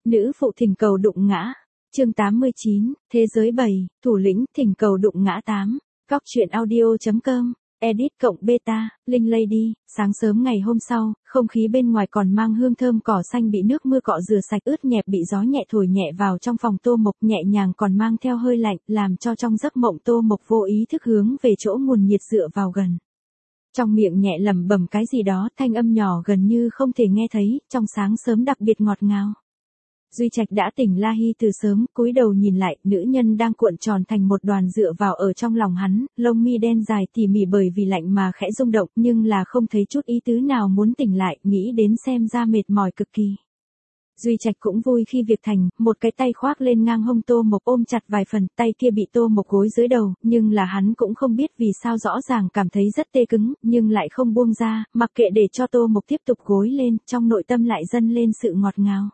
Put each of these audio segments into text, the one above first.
Nữ phụ thỉnh cầu đụng ngã. Chương 89, Thế giới 7, thủ lĩnh thỉnh cầu đụng ngã 8. Góc truyện audio.com, edit cộng beta, Linh Lady. Sáng sớm ngày hôm sau, không khí bên ngoài còn mang hương thơm cỏ xanh bị nước mưa cọ rửa sạch, ướt nhẹp bị gió nhẹ thổi nhẹ vào trong phòng Tô Mộc, nhẹ nhàng còn mang theo hơi lạnh, làm cho trong giấc mộng Tô Mộc vô ý thức hướng về chỗ nguồn nhiệt dựa vào gần. Trong miệng nhẹ lẩm bẩm cái gì đó, thanh âm nhỏ gần như không thể nghe thấy, trong sáng sớm đặc biệt ngọt ngào. Duy Trạch đã tỉnh La Hi từ sớm, cúi đầu nhìn lại, nữ nhân đang cuộn tròn thành một đoàn dựa vào ở trong lòng hắn, lông mi đen dài tỉ mỉ bởi vì lạnh mà khẽ rung động, nhưng là không thấy chút ý tứ nào muốn tỉnh lại, nghĩ đến xem ra mệt mỏi cực kỳ. Duy Trạch cũng vui khi việc thành, một cái tay khoác lên ngang hông Tô Mộc ôm chặt vài phần, tay kia bị Tô Mộc gối dưới đầu, nhưng là hắn cũng không biết vì sao rõ ràng cảm thấy rất tê cứng, nhưng lại không buông ra, mặc kệ để cho Tô Mộc tiếp tục gối lên, trong nội tâm lại dâng lên sự ngọt ngào.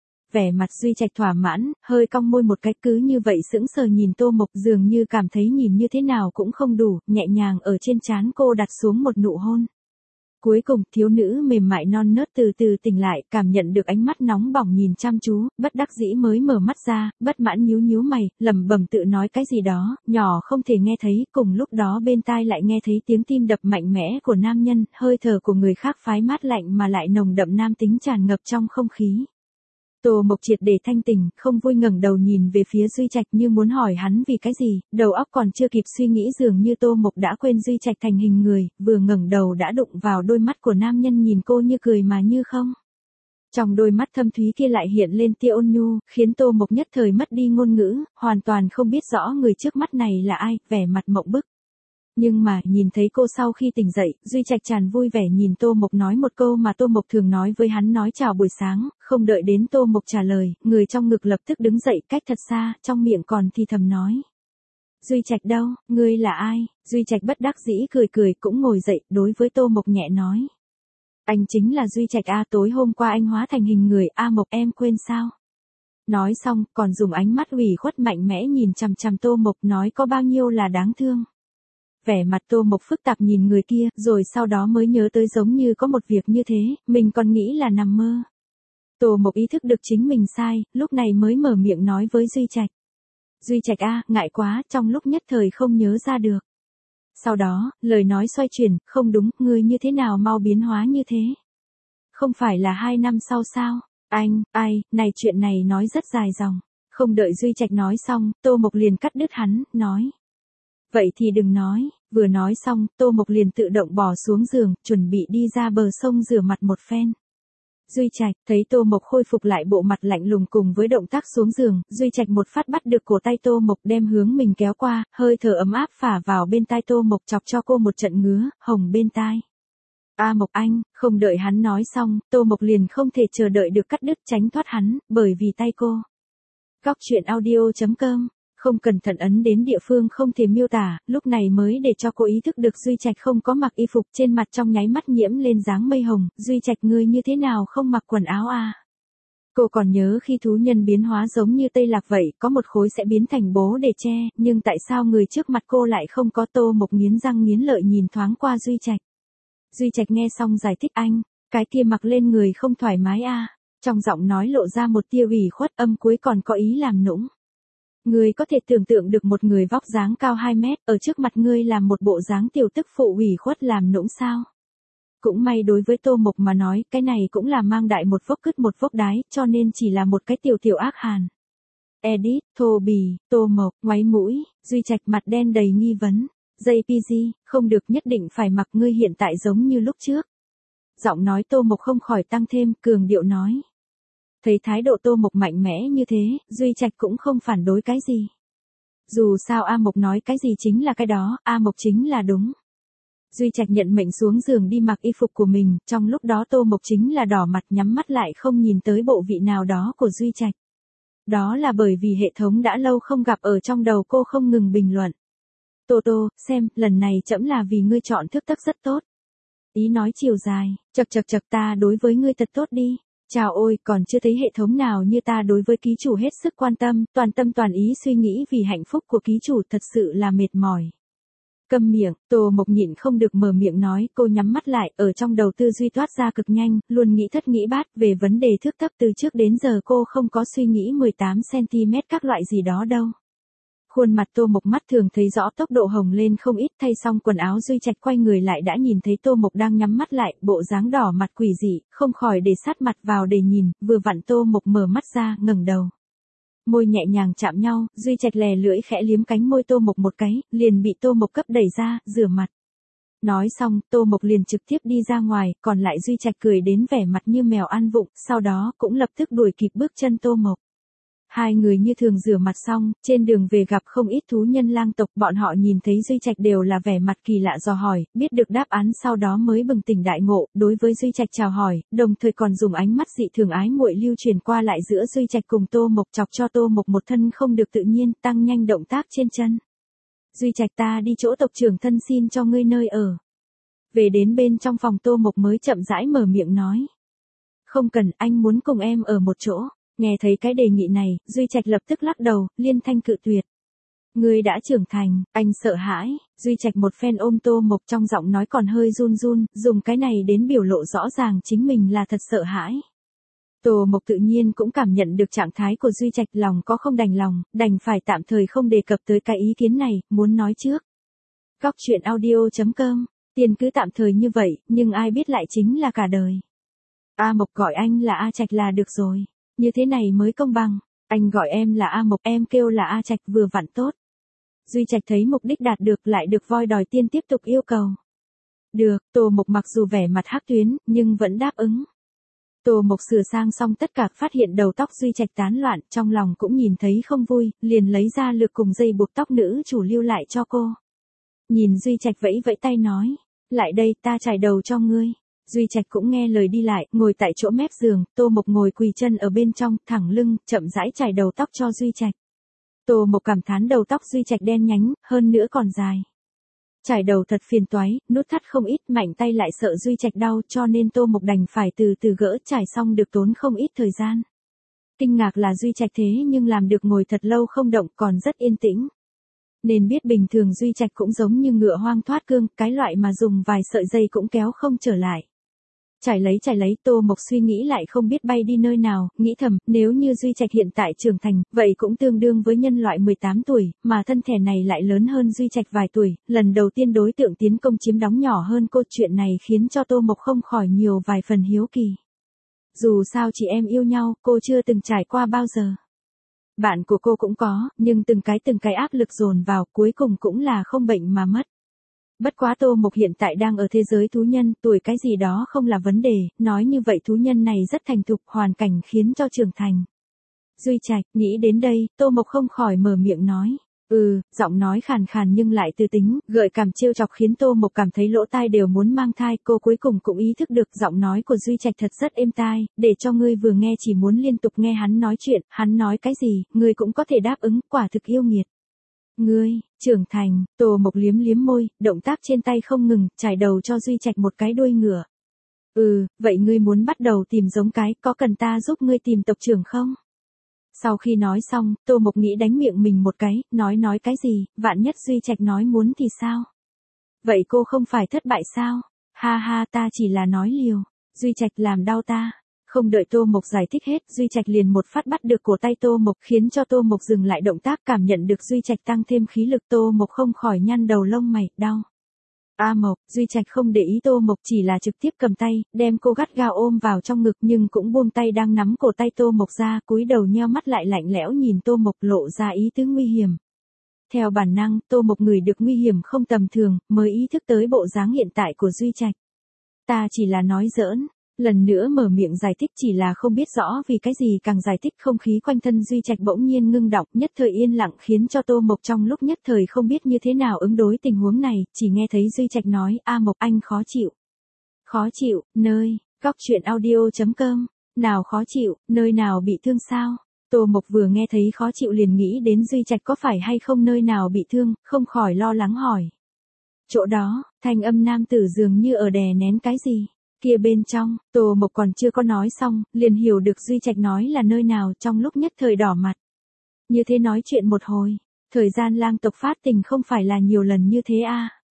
Vẻ mặt Duy Trạch thỏa mãn, hơi cong môi một cái, cứ như vậy sững sờ nhìn Tô Mộc, dường như cảm thấy nhìn như thế nào cũng không đủ, nhẹ nhàng ở trên trán cô đặt xuống một nụ hôn. Cuối cùng, thiếu nữ mềm mại non nớt từ từ tỉnh lại, cảm nhận được ánh mắt nóng bỏng nhìn chăm chú, bất đắc dĩ mới mở mắt ra, bất mãn nhíu nhíu mày, lẩm bẩm tự nói cái gì đó, nhỏ không thể nghe thấy, cùng lúc đó bên tai lại nghe thấy tiếng tim đập mạnh mẽ của nam nhân, hơi thở của người khác phái mát lạnh mà lại nồng đậm nam tính tràn ngập trong không khí. Tô Mộc triệt để thanh tỉnh, không vui ngẩng đầu nhìn về phía Duy Trạch như muốn hỏi hắn vì cái gì, đầu óc còn chưa kịp suy nghĩ dường như Tô Mộc đã quên Duy Trạch thành hình người, vừa ngẩng đầu đã đụng vào đôi mắt của nam nhân nhìn cô như cười mà như không. Trong đôi mắt thâm thúy kia lại hiện lên tia ôn nhu, khiến Tô Mộc nhất thời mất đi ngôn ngữ, hoàn toàn không biết rõ người trước mắt này là ai, vẻ mặt mộng bức. Nhưng mà, nhìn thấy cô sau khi tỉnh dậy, Duy Trạch tràn vui vẻ nhìn Tô Mộc nói một câu mà Tô Mộc thường nói với hắn, nói chào buổi sáng, không đợi đến Tô Mộc trả lời, người trong ngực lập tức đứng dậy cách thật xa, trong miệng còn thì thầm nói. Duy Trạch đâu, ngươi là ai? Duy Trạch bất đắc dĩ cười cười cũng ngồi dậy, đối với Tô Mộc nhẹ nói. Anh chính là Duy Trạch a, tối hôm qua anh hóa thành hình người, a Mộc em quên sao? Nói xong, còn dùng ánh mắt ủy khuất mạnh mẽ nhìn chằm chằm Tô Mộc nói có bao nhiêu là đáng thương. Vẻ mặt Tô Mộc phức tạp nhìn người kia, rồi sau đó mới nhớ tới giống như có một việc như thế, mình còn nghĩ là nằm mơ. Tô Mộc ý thức được chính mình sai, lúc này mới mở miệng nói với Duy Trạch. Duy Trạch a, ngại quá, trong lúc nhất thời không nhớ ra được. Sau đó, lời nói xoay chuyển, không đúng, ngươi như thế nào mau biến hóa như thế? Không phải là 2 năm sau sao? Anh, ai, này chuyện này nói rất dài dòng. Không đợi Duy Trạch nói xong, Tô Mộc liền cắt đứt hắn, nói. Vậy thì đừng nói, vừa nói xong, Tô Mộc liền tự động bỏ xuống giường, chuẩn bị đi ra bờ sông rửa mặt một phen. Duy Trạch, thấy Tô Mộc khôi phục lại bộ mặt lạnh lùng cùng với động tác xuống giường, Duy Trạch một phát bắt được cổ tay Tô Mộc đem hướng mình kéo qua, hơi thở ấm áp phả vào bên tai Tô Mộc chọc cho cô một trận ngứa, hồng bên tai. A Mộc anh, không đợi hắn nói xong, Tô Mộc liền không thể chờ đợi được cắt đứt tránh thoát hắn, bởi vì tay cô. Góc truyện audio.com, không cẩn thận ấn đến địa phương không thể miêu tả, lúc này mới để cho cô ý thức được Duy Trạch không có mặc y phục, trên mặt trong nháy mắt nhiễm lên dáng mây hồng, Duy Trạch ngươi như thế nào không mặc quần áo à? Cô còn nhớ khi thú nhân biến hóa giống như Tây Lạc vậy, có một khối sẽ biến thành bố để che, nhưng tại sao người trước mặt cô lại không có? Tô Mộc nghiến răng nghiến lợi nhìn thoáng qua Duy Trạch. Duy Trạch nghe xong giải thích anh, cái kia mặc lên người không thoải mái à? Trong giọng nói lộ ra một tia ủy khuất, âm cuối còn có ý làm nũng. Ngươi có thể tưởng tượng được một người vóc dáng cao 2 mét, ở trước mặt ngươi làm một bộ dáng tiểu tức phụ ủy khuất làm nũng sao? Cũng may đối với Tô Mộc mà nói, cái này cũng là mang đại một vốc cứt một vốc đái, cho nên chỉ là một cái tiểu ác hàn. Edit, thô bì, Tô Mộc, ngoáy mũi, Duy Trạch mặt đen đầy nghi vấn. JPG, không được, nhất định phải mặc, ngươi hiện tại giống như lúc trước. Giọng nói Tô Mộc không khỏi tăng thêm, cường điệu nói. Thấy thái độ Tô Mộc mạnh mẽ như thế, Duy Trạch cũng không phản đối cái gì. Dù sao A Mộc nói cái gì chính là cái đó, A Mộc chính là đúng. Duy Trạch nhận mệnh xuống giường đi mặc y phục của mình, trong lúc đó Tô Mộc chính là đỏ mặt nhắm mắt lại không nhìn tới bộ vị nào đó của Duy Trạch. Đó là bởi vì hệ thống đã lâu không gặp ở trong đầu cô không ngừng bình luận. Tô Tô, xem, lần này trẫm là vì ngươi chọn thức tắc rất tốt. Ý nói chiều dài, chật ta đối với ngươi thật tốt đi. Chào ôi, còn chưa thấy hệ thống nào như ta đối với ký chủ hết sức quan tâm, toàn tâm toàn ý suy nghĩ vì hạnh phúc của ký chủ, thật sự là mệt mỏi. Câm miệng, Tô Mộc nhịn không được mở miệng nói, cô nhắm mắt lại, ở trong đầu tư duy toát ra cực nhanh, luôn nghĩ thất nghĩ bát, về vấn đề thước thấp từ trước đến giờ cô không có suy nghĩ 18cm các loại gì đó đâu. Khuôn mặt Tô Mộc mắt thường thấy rõ tốc độ hồng lên không ít, thay xong quần áo Duy Trạch quay người lại đã nhìn thấy Tô Mộc đang nhắm mắt lại, bộ dáng đỏ mặt quỷ dị, không khỏi để sát mặt vào để nhìn, vừa vặn Tô Mộc mở mắt ra, ngẩng đầu. Môi nhẹ nhàng chạm nhau, Duy Trạch lè lưỡi khẽ liếm cánh môi Tô Mộc một cái, liền bị Tô Mộc cấp đẩy ra, rửa mặt. Nói xong, Tô Mộc liền trực tiếp đi ra ngoài, còn lại Duy Trạch cười đến vẻ mặt như mèo ăn vụng, sau đó cũng lập tức đuổi kịp bước chân Tô Mộc. Hai người như thường rửa mặt xong, trên đường về gặp không ít thú nhân lang tộc, bọn họ nhìn thấy Duy Trạch đều là vẻ mặt kỳ lạ dò hỏi, biết được đáp án sau đó mới bừng tỉnh đại ngộ, đối với Duy Trạch chào hỏi, đồng thời còn dùng ánh mắt dị thường ái muội lưu truyền qua lại giữa Duy Trạch cùng Tô Mộc, chọc cho Tô Mộc một thân không được tự nhiên, tăng nhanh động tác trên chân. Duy Trạch, ta đi chỗ tộc trưởng thân xin cho ngươi nơi ở. Về đến bên trong phòng Tô Mộc mới chậm rãi mở miệng nói. Không cần, anh muốn cùng em ở một chỗ. Nghe thấy cái đề nghị này, Duy Trạch lập tức lắc đầu, liên thanh cự tuyệt. Ngươi đã trưởng thành, anh sợ hãi. Duy Trạch một phen ôm Tô Mộc, trong giọng nói còn hơi run run, dùng cái này đến biểu lộ rõ ràng chính mình là thật sợ hãi. Tô Mộc tự nhiên cũng cảm nhận được trạng thái của Duy Trạch, lòng có không đành lòng, đành phải tạm thời không đề cập tới cái ý kiến này, muốn nói trước. Góc truyện audio.com, tiền cứ tạm thời như vậy, nhưng ai biết lại chính là cả đời. A Mộc gọi anh là A Trạch là được rồi. Như thế này mới công bằng, anh gọi em là A Mộc, em kêu là A Trạch vừa vặn tốt. Duy Trạch thấy mục đích đạt được lại được voi đòi tiên tiếp tục yêu cầu. Được, Tô Mộc mặc dù vẻ mặt hắc tuyến, nhưng vẫn đáp ứng. Tô Mộc sửa sang xong tất cả, phát hiện đầu tóc Duy Trạch tán loạn, trong lòng cũng nhìn thấy không vui, liền lấy ra lược cùng dây buộc tóc nữ chủ lưu lại cho cô. Nhìn Duy Trạch vẫy vẫy tay nói, lại đây ta chải đầu cho ngươi. Duy Trạch cũng nghe lời đi lại, ngồi tại chỗ mép giường, Tô Mộc ngồi quỳ chân ở bên trong, thẳng lưng, chậm rãi chải đầu tóc cho Duy Trạch. Tô Mộc cảm thán đầu tóc Duy Trạch đen nhánh, hơn nữa còn dài. Chải đầu thật phiền toái, nút thắt không ít, mạnh tay lại sợ Duy Trạch đau, cho nên Tô Mộc đành phải từ từ gỡ, trải xong được tốn không ít thời gian. Kinh ngạc là Duy Trạch thế nhưng làm được ngồi thật lâu không động, còn rất yên tĩnh. Nên biết bình thường Duy Trạch cũng giống như ngựa hoang thoát cương, cái loại mà dùng vài sợi dây cũng kéo không trở lại. Trải lấy, Tô Mộc suy nghĩ lại không biết bay đi nơi nào, nghĩ thầm, nếu như Duy Trạch hiện tại trưởng thành, vậy cũng tương đương với nhân loại 18 tuổi, mà thân thể này lại lớn hơn Duy Trạch vài tuổi, lần đầu tiên đối tượng tiến công chiếm đóng nhỏ hơn cô, chuyện này khiến cho Tô Mộc không khỏi nhiều vài phần hiếu kỳ. Dù sao chị em yêu nhau, cô chưa từng trải qua bao giờ. Bạn của cô cũng có, nhưng từng cái áp lực dồn vào, cuối cùng cũng là không bệnh mà mất. Bất quá Tô Mộc hiện tại đang ở thế giới thú nhân, tuổi cái gì đó không là vấn đề, nói như vậy thú nhân này rất thành thục, hoàn cảnh khiến cho trưởng thành. Duy Trạch, nghĩ đến đây, Tô Mộc không khỏi mở miệng nói. Giọng nói khàn khàn nhưng lại tư tính, gợi cảm trêu chọc khiến Tô Mộc cảm thấy lỗ tai đều muốn mang thai, cô cuối cùng cũng ý thức được giọng nói của Duy Trạch thật rất êm tai, để cho ngươi vừa nghe chỉ muốn liên tục nghe hắn nói chuyện, hắn nói cái gì, ngươi cũng có thể đáp ứng, quả thực yêu nghiệt. Ngươi, trưởng thành, Tô Mộc liếm liếm môi, động tác trên tay không ngừng, trải đầu cho Duy Trạch một cái đuôi ngựa. Vậy ngươi muốn bắt đầu tìm giống cái, có cần ta giúp ngươi tìm tộc trưởng không? Sau khi nói xong, Tô Mộc nghĩ đánh miệng mình một cái, nói cái gì, vạn nhất Duy Trạch nói muốn thì sao? Vậy cô không phải thất bại sao? Ha ha, ta chỉ là nói liều. Duy Trạch làm đau ta. Không đợi Tô Mộc giải thích hết, Duy Trạch liền một phát bắt được cổ tay Tô Mộc, khiến cho Tô Mộc dừng lại động tác, cảm nhận được Duy Trạch tăng thêm khí lực, Tô Mộc không khỏi nhăn đầu lông mày, đau. A Mộc, Duy Trạch không để ý Tô Mộc, chỉ là trực tiếp cầm tay, đem cô gắt gao ôm vào trong ngực, nhưng cũng buông tay đang nắm cổ tay Tô Mộc ra, cúi đầu nheo mắt lại lạnh lẽo nhìn Tô Mộc, lộ ra ý tứ nguy hiểm. Theo bản năng, Tô Mộc ngửi được nguy hiểm không tầm thường, mới ý thức tới bộ dáng hiện tại của Duy Trạch. Ta chỉ là nói giỡn. Lần nữa mở miệng giải thích, chỉ là không biết rõ vì cái gì, càng giải thích không khí quanh thân Duy Trạch bỗng nhiên ngưng đọng, nhất thời yên lặng, khiến cho Tô Mộc trong lúc nhất thời không biết như thế nào ứng đối tình huống này, chỉ nghe thấy Duy Trạch nói, A Mộc, anh khó chịu. Khó chịu, nơi, góc truyện audio.com, nào khó chịu, nơi nào bị thương sao? Tô Mộc vừa nghe thấy khó chịu liền nghĩ đến Duy Trạch có phải hay không nơi nào bị thương, không khỏi lo lắng hỏi. Chỗ đó, thanh âm nam tử dường như ở đè nén cái gì. Kia bên trong, Tô Mộc còn chưa có nói xong, liền hiểu được Duy Trạch nói là nơi nào, trong lúc nhất thời đỏ mặt. Như thế nói chuyện một hồi, thời gian lang tộc phát tình không phải là nhiều lần như thế à.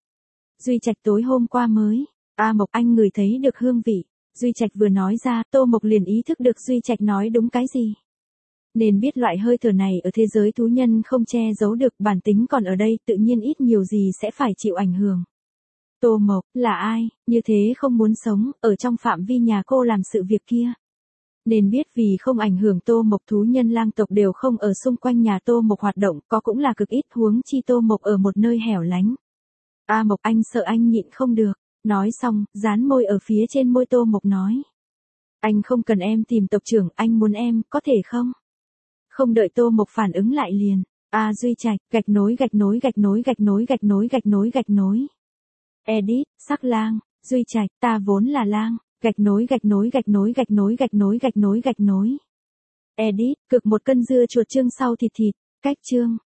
Duy Trạch tối hôm qua mới. A Mộc anh ngửi thấy được hương vị. Duy Trạch vừa nói ra, Tô Mộc liền ý thức được Duy Trạch nói đúng cái gì. Nên biết loại hơi thở này ở thế giới thú nhân không che giấu được, bản tính còn ở đây tự nhiên ít nhiều gì sẽ phải chịu ảnh hưởng. Tô Mộc, là ai, như thế không muốn sống, ở trong phạm vi nhà cô làm sự việc kia. Nên biết vì không ảnh hưởng Tô Mộc, thú nhân lang tộc đều không ở xung quanh nhà Tô Mộc hoạt động, có cũng là cực ít, huống chi Tô Mộc ở một nơi hẻo lánh. A Mộc anh sợ anh nhịn không được. Nói xong, dán môi ở phía trên môi Tô Mộc nói. Anh không cần em tìm tộc trưởng, anh muốn em, có thể không? Không đợi Tô Mộc phản ứng lại liền. Duy Trạch, gạch nối gạch nối gạch nối gạch nối gạch nối gạch nối gạch nối. Edit, sắc lang, Duy Trạch, ta vốn là lang, gạch nối gạch nối gạch nối gạch nối gạch nối gạch nối gạch nối. Edit, cực một cân dưa chuột chương sau thịt thịt, cách chương.